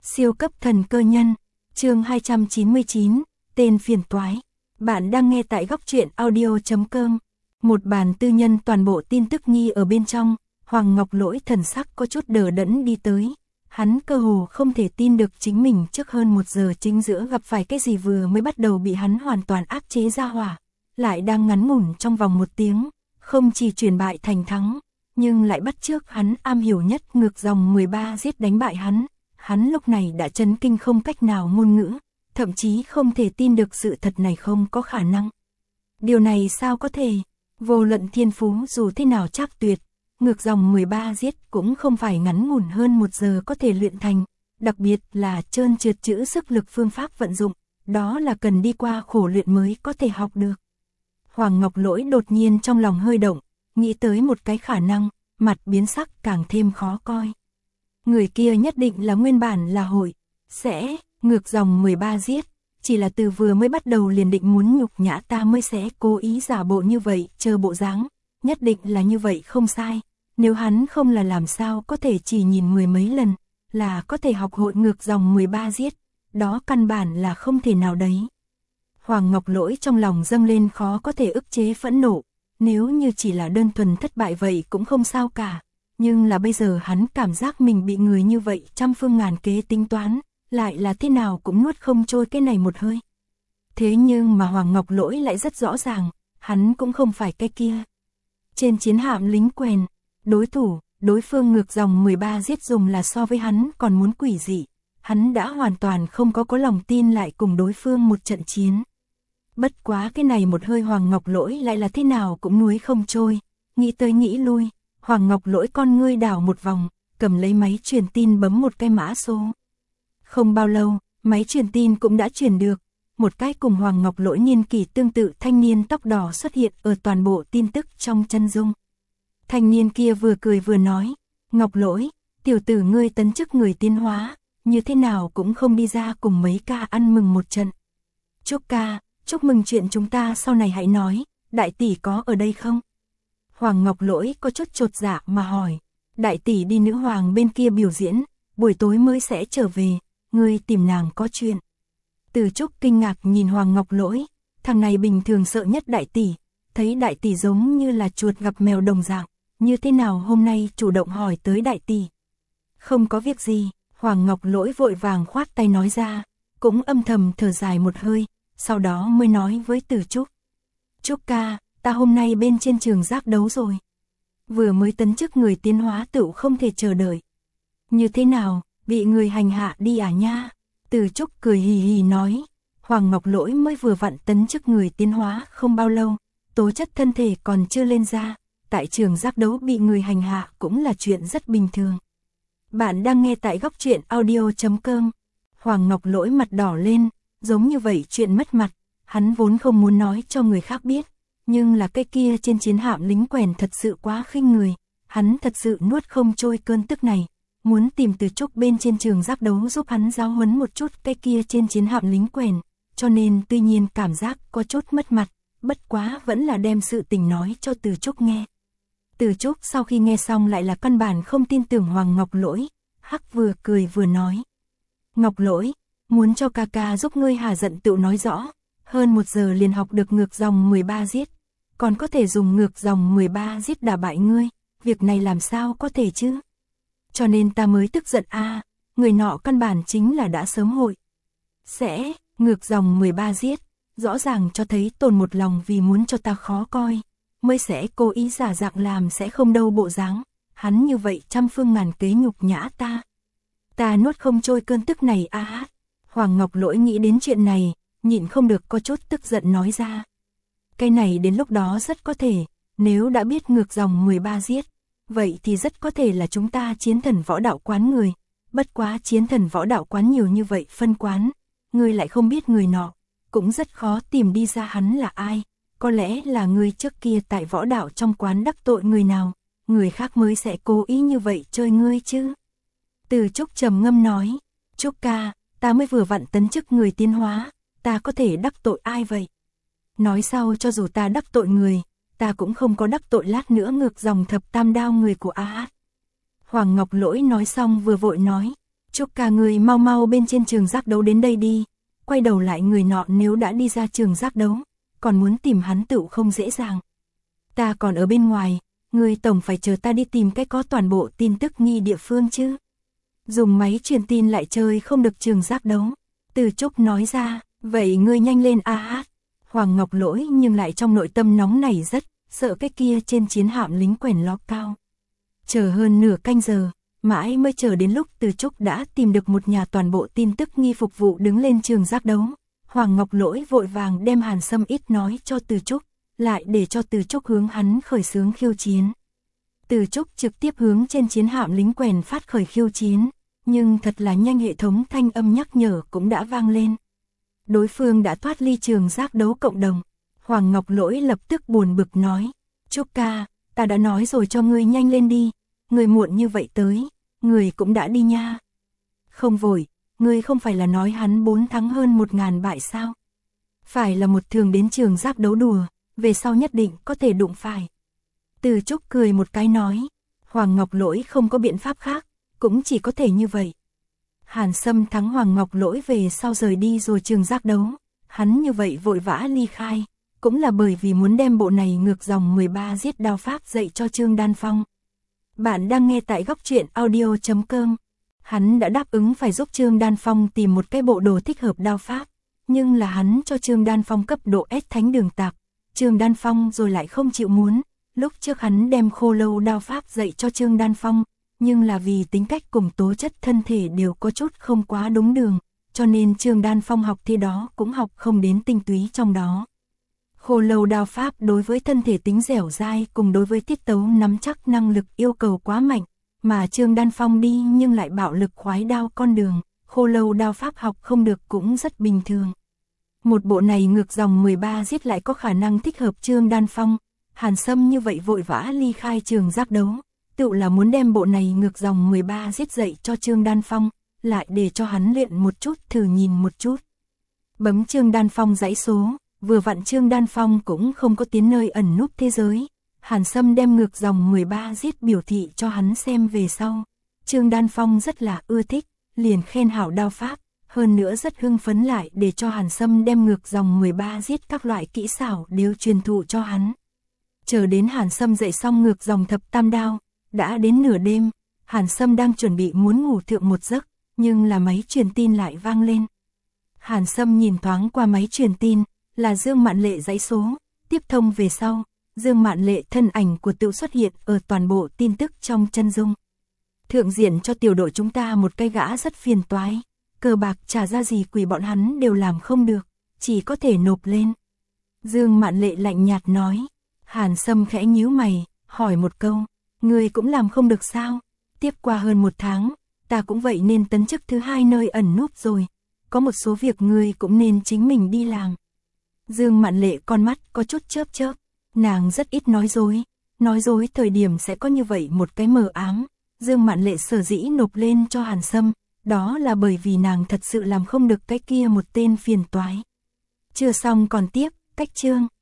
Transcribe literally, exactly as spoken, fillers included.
Siêu cấp thần cơ nhân, chương hai trăm chín mươi chín, tên phiền toái. Bạn đang nghe tại góc truyện audio chấm com. Một bản tư nhân toàn bộ tin tức nghi ở bên trong, Hoàng Ngọc Lỗi thần sắc có chút đờ đẫn đi tới. Hắn cơ hồ không thể tin được chính mình trước hơn một giờ chính giữa gặp phải cái gì vừa mới bắt đầu bị hắn hoàn toàn áp chế ra hỏa. Lại đang ngắn ngủn trong vòng một tiếng, không chỉ chuyển bại thành thắng, nhưng lại bắt chước hắn am hiểu nhất ngược dòng mười ba giết đánh bại hắn. Hắn lúc này đã chấn kinh không cách nào ngôn ngữ, thậm chí không thể tin được sự thật này không có khả năng. Điều này sao có thể, vô luận thiên phú dù thế nào chắc tuyệt, ngược dòng mười ba giết cũng không phải ngắn ngủn hơn một giờ có thể luyện thành, đặc biệt là trơn trượt chữ sức lực phương pháp vận dụng, đó là cần đi qua khổ luyện mới có thể học được. Hoàng Ngọc Lỗi đột nhiên trong lòng hơi động, nghĩ tới một cái khả năng, mặt biến sắc càng thêm khó coi. Người kia nhất định là nguyên bản là hội, sẽ, ngược dòng mười ba giết, chỉ là từ vừa mới bắt đầu liền định muốn nhục nhã ta mới sẽ cố ý giả bộ như vậy, chờ bộ dáng, nhất định là như vậy không sai, nếu hắn không là làm sao có thể chỉ nhìn mười mấy lần, là có thể học hội ngược dòng mười ba giết, đó căn bản là không thể nào đấy. Hoàng Ngọc Lỗi trong lòng dâng lên khó có thể ức chế phẫn nộ, nếu như chỉ là đơn thuần thất bại vậy cũng không sao cả. Nhưng là bây giờ hắn cảm giác mình bị người như vậy trăm phương ngàn kế tính toán, lại là thế nào cũng nuốt không trôi cái này một hơi. Thế nhưng mà Hoàng Ngọc Lỗi lại rất rõ ràng, hắn cũng không phải cái kia. Trên chiến hạm lính quèn, đối thủ, đối phương ngược dòng mười ba giết dùng là so với hắn còn muốn quỷ dị. Hắn đã hoàn toàn không có có lòng tin lại cùng đối phương một trận chiến. Bất quá cái này một hơi Hoàng Ngọc Lỗi lại là thế nào cũng nuối không trôi, nghĩ tới nghĩ lui. Hoàng Ngọc Lỗi con ngươi đảo một vòng, cầm lấy máy truyền tin bấm một cái mã số. Không bao lâu, máy truyền tin cũng đã truyền được, một cái cùng Hoàng Ngọc Lỗi niên kỷ tương tự thanh niên tóc đỏ xuất hiện ở toàn bộ tin tức trong chân dung. Thanh niên kia vừa cười vừa nói, Ngọc Lỗi, tiểu tử ngươi tấn chức người tiến hóa, như thế nào cũng không đi ra cùng mấy ca ăn mừng một trận. Chúc ca, chúc mừng chuyện chúng ta sau này hãy nói, đại tỷ có ở đây không? Hoàng Ngọc Lỗi có chút chột dạ mà hỏi, đại tỷ đi nữ hoàng bên kia biểu diễn, buổi tối mới sẽ trở về, ngươi tìm nàng có chuyện. Từ Trúc kinh ngạc nhìn Hoàng Ngọc Lỗi, thằng này bình thường sợ nhất đại tỷ, thấy đại tỷ giống như là chuột gặp mèo đồng dạng, như thế nào hôm nay chủ động hỏi tới đại tỷ. Không có việc gì, Hoàng Ngọc Lỗi vội vàng khoát tay nói ra, cũng âm thầm thở dài một hơi, sau đó mới nói với Từ Trúc. Trúc ca, ta hôm nay bên trên trường giác đấu rồi. Vừa mới tấn chức người tiến hóa tựu không thể chờ đợi. Như thế nào, bị người hành hạ đi à nha? Từ Trúc cười hì hì nói. Hoàng Ngọc Lỗi mới vừa vặn tấn chức người tiến hóa không bao lâu, tố chất thân thể còn chưa lên ra. Tại trường giác đấu bị người hành hạ cũng là chuyện rất bình thường. Bạn đang nghe tại góc truyện audio chấm com. Hoàng Ngọc Lỗi mặt đỏ lên, giống như vậy chuyện mất mặt. Hắn vốn không muốn nói cho người khác biết. Nhưng là cái kia trên chiến hạm lính quèn thật sự quá khinh người, hắn thật sự nuốt không trôi cơn tức này, muốn tìm Từ Trúc bên trên trường giác đấu giúp hắn giáo huấn một chút cái kia trên chiến hạm lính quèn, cho nên tuy nhiên cảm giác có chút mất mặt, bất quá vẫn là đem sự tình nói cho Từ Trúc nghe. Từ Trúc sau khi nghe xong lại là căn bản không tin tưởng Hoàng Ngọc Lỗi, hắc vừa cười vừa nói. Ngọc Lỗi, muốn cho ca ca giúp ngươi hà giận tựu nói rõ. Hơn một giờ liền học được ngược dòng mười ba giết, còn có thể dùng ngược dòng mười ba giết đả bại ngươi, việc này làm sao có thể chứ? Cho nên ta mới tức giận a, à, người nọ căn bản chính là đã sớm hội. Sẽ, ngược dòng mười ba giết, rõ ràng cho thấy tồn một lòng vì muốn cho ta khó coi, mới sẽ cố ý giả dạng làm sẽ không đâu bộ dáng, hắn như vậy trăm phương ngàn kế nhục nhã ta. Ta nuốt không trôi cơn tức này a à. Hoàng Ngọc Lỗi nghĩ đến chuyện này, nhịn không được có chút tức giận nói ra. Cái này đến lúc đó rất có thể, nếu đã biết ngược dòng mười ba giết, vậy thì rất có thể là chúng ta chiến thần võ đạo quán người, bất quá chiến thần võ đạo quán nhiều như vậy phân quán, ngươi lại không biết người nọ, cũng rất khó tìm đi ra hắn là ai, có lẽ là ngươi trước kia tại võ đạo trong quán đắc tội người nào, người khác mới sẽ cố ý như vậy chơi ngươi chứ. Từ Trúc trầm ngâm nói, Trúc ca, ta mới vừa vặn tấn chức người tiến hóa, ta có thể đắc tội ai vậy? Nói sau cho dù ta đắc tội người, ta cũng không có đắc tội lát nữa ngược dòng thập tam đao người của A Hát. Hoàng Ngọc Lỗi nói xong vừa vội nói, Trúc ca người mau mau bên trên trường giác đấu đến đây đi. Quay đầu lại người nọ nếu đã đi ra trường giác đấu, còn muốn tìm hắn tựu không dễ dàng. Ta còn ở bên ngoài, người tổng phải chờ ta đi tìm cách có toàn bộ tin tức nghi địa phương chứ. Dùng máy truyền tin lại chơi không được trường giác đấu. Từ Trúc nói ra, vậy ngươi nhanh lên a hát. Hoàng Ngọc Lỗi nhưng lại trong nội tâm nóng nảy rất, sợ cái kia trên chiến hạm lính quèn ló cao. Chờ hơn nửa canh giờ, mãi mới chờ đến lúc Từ Trúc đã tìm được một nhà toàn bộ tin tức nghi phục vụ đứng lên trường giác đấu. Hoàng Ngọc Lỗi vội vàng đem Hàn Sâm ít nói cho Từ Trúc, lại để cho Từ Trúc hướng hắn khởi xướng khiêu chiến. Từ Trúc trực tiếp hướng trên chiến hạm lính quèn phát khởi khiêu chiến, nhưng thật là nhanh hệ thống thanh âm nhắc nhở cũng đã vang lên. Đối phương đã thoát ly trường giác đấu cộng đồng. Hoàng Ngọc Lỗi lập tức buồn bực nói, Trúc ca, ta đã nói rồi cho ngươi nhanh lên đi, người muộn như vậy tới, người cũng đã đi nha. Không vội, ngươi không phải là nói hắn bốn thắng hơn một ngàn bại sao? Phải là một thường đến trường giác đấu đùa, về sau nhất định có thể đụng phải. Từ Trúc cười một cái nói, Hoàng Ngọc Lỗi không có biện pháp khác, cũng chỉ có thể như vậy. Hàn Sâm thắng Hoàng Ngọc Lỗi về sau rời đi rồi trường giác đấu, hắn như vậy vội vã ly khai, cũng là bởi vì muốn đem bộ này ngược dòng mười ba giết đao pháp dạy cho Trương Đan Phong. Bạn đang nghe tại góc truyện audio chấm com. Hắn đã đáp ứng phải giúp Trương Đan Phong tìm một cái bộ đồ thích hợp đao pháp, nhưng là hắn cho Trương Đan Phong cấp độ S thánh đường tạp, Trương Đan Phong rồi lại không chịu muốn. Lúc trước hắn đem khô lâu đao pháp dạy cho Trương Đan Phong, nhưng là vì tính cách cùng tố chất thân thể đều có chút không quá đúng đường, cho nên Trương Đan Phong học thì đó cũng học không đến tinh túy trong đó. Khô lâu đao pháp đối với thân thể tính dẻo dai cùng đối với tiết tấu nắm chắc năng lực yêu cầu quá mạnh, mà Trương Đan Phong đi nhưng lại bạo lực khoái đao con đường, khô lâu đao pháp học không được cũng rất bình thường. Một bộ này ngược dòng mười ba giết lại có khả năng thích hợp Trương Đan Phong. Hàn Sâm như vậy vội vã ly khai trường giác đấu, tự là muốn đem bộ này ngược dòng mười ba giết dậy cho Trương Đan Phong, lại để cho hắn luyện một chút thử nhìn một chút. Bấm Trương Đan Phong dãy số, vừa vặn Trương Đan Phong cũng không có tiến nơi ẩn núp thế giới. Hàn Sâm đem ngược dòng mười ba giết biểu thị cho hắn xem về sau. Trương Đan Phong rất là ưa thích, liền khen hảo đao pháp, hơn nữa rất hưng phấn lại để cho Hàn Sâm đem ngược dòng mười ba giết các loại kỹ xảo đều truyền thụ cho hắn. Chờ đến Hàn Sâm dậy xong ngược dòng thập tam đao, đã đến nửa đêm, Hàn Sâm đang chuẩn bị muốn ngủ thượng một giấc, nhưng là máy truyền tin lại vang lên. Hàn Sâm nhìn thoáng qua máy truyền tin, là Dương Mạn Lệ dãy số, tiếp thông về sau, Dương Mạn Lệ thân ảnh của tự xuất hiện ở toàn bộ tin tức trong chân dung. Thượng diện cho tiểu đội chúng ta một cái gã rất phiền toái, cờ bạc trả ra gì quỷ bọn hắn đều làm không được, chỉ có thể nộp lên. Dương Mạn Lệ lạnh nhạt nói. Hàn Sâm khẽ nhíu mày, hỏi một câu, người cũng làm không được sao? Tiếp qua hơn một tháng, ta cũng vậy nên tấn chức thứ hai nơi ẩn núp rồi, có một số việc người cũng nên chính mình đi làm. Dương Mạn Lệ con mắt có chút chớp chớp, nàng rất ít nói dối, nói dối thời điểm sẽ có như vậy một cái mờ ám. Dương Mạn Lệ sở dĩ nộp lên cho Hàn Sâm, đó là bởi vì nàng thật sự làm không được cái kia một tên phiền toái. Chưa xong còn tiếp, cách chương.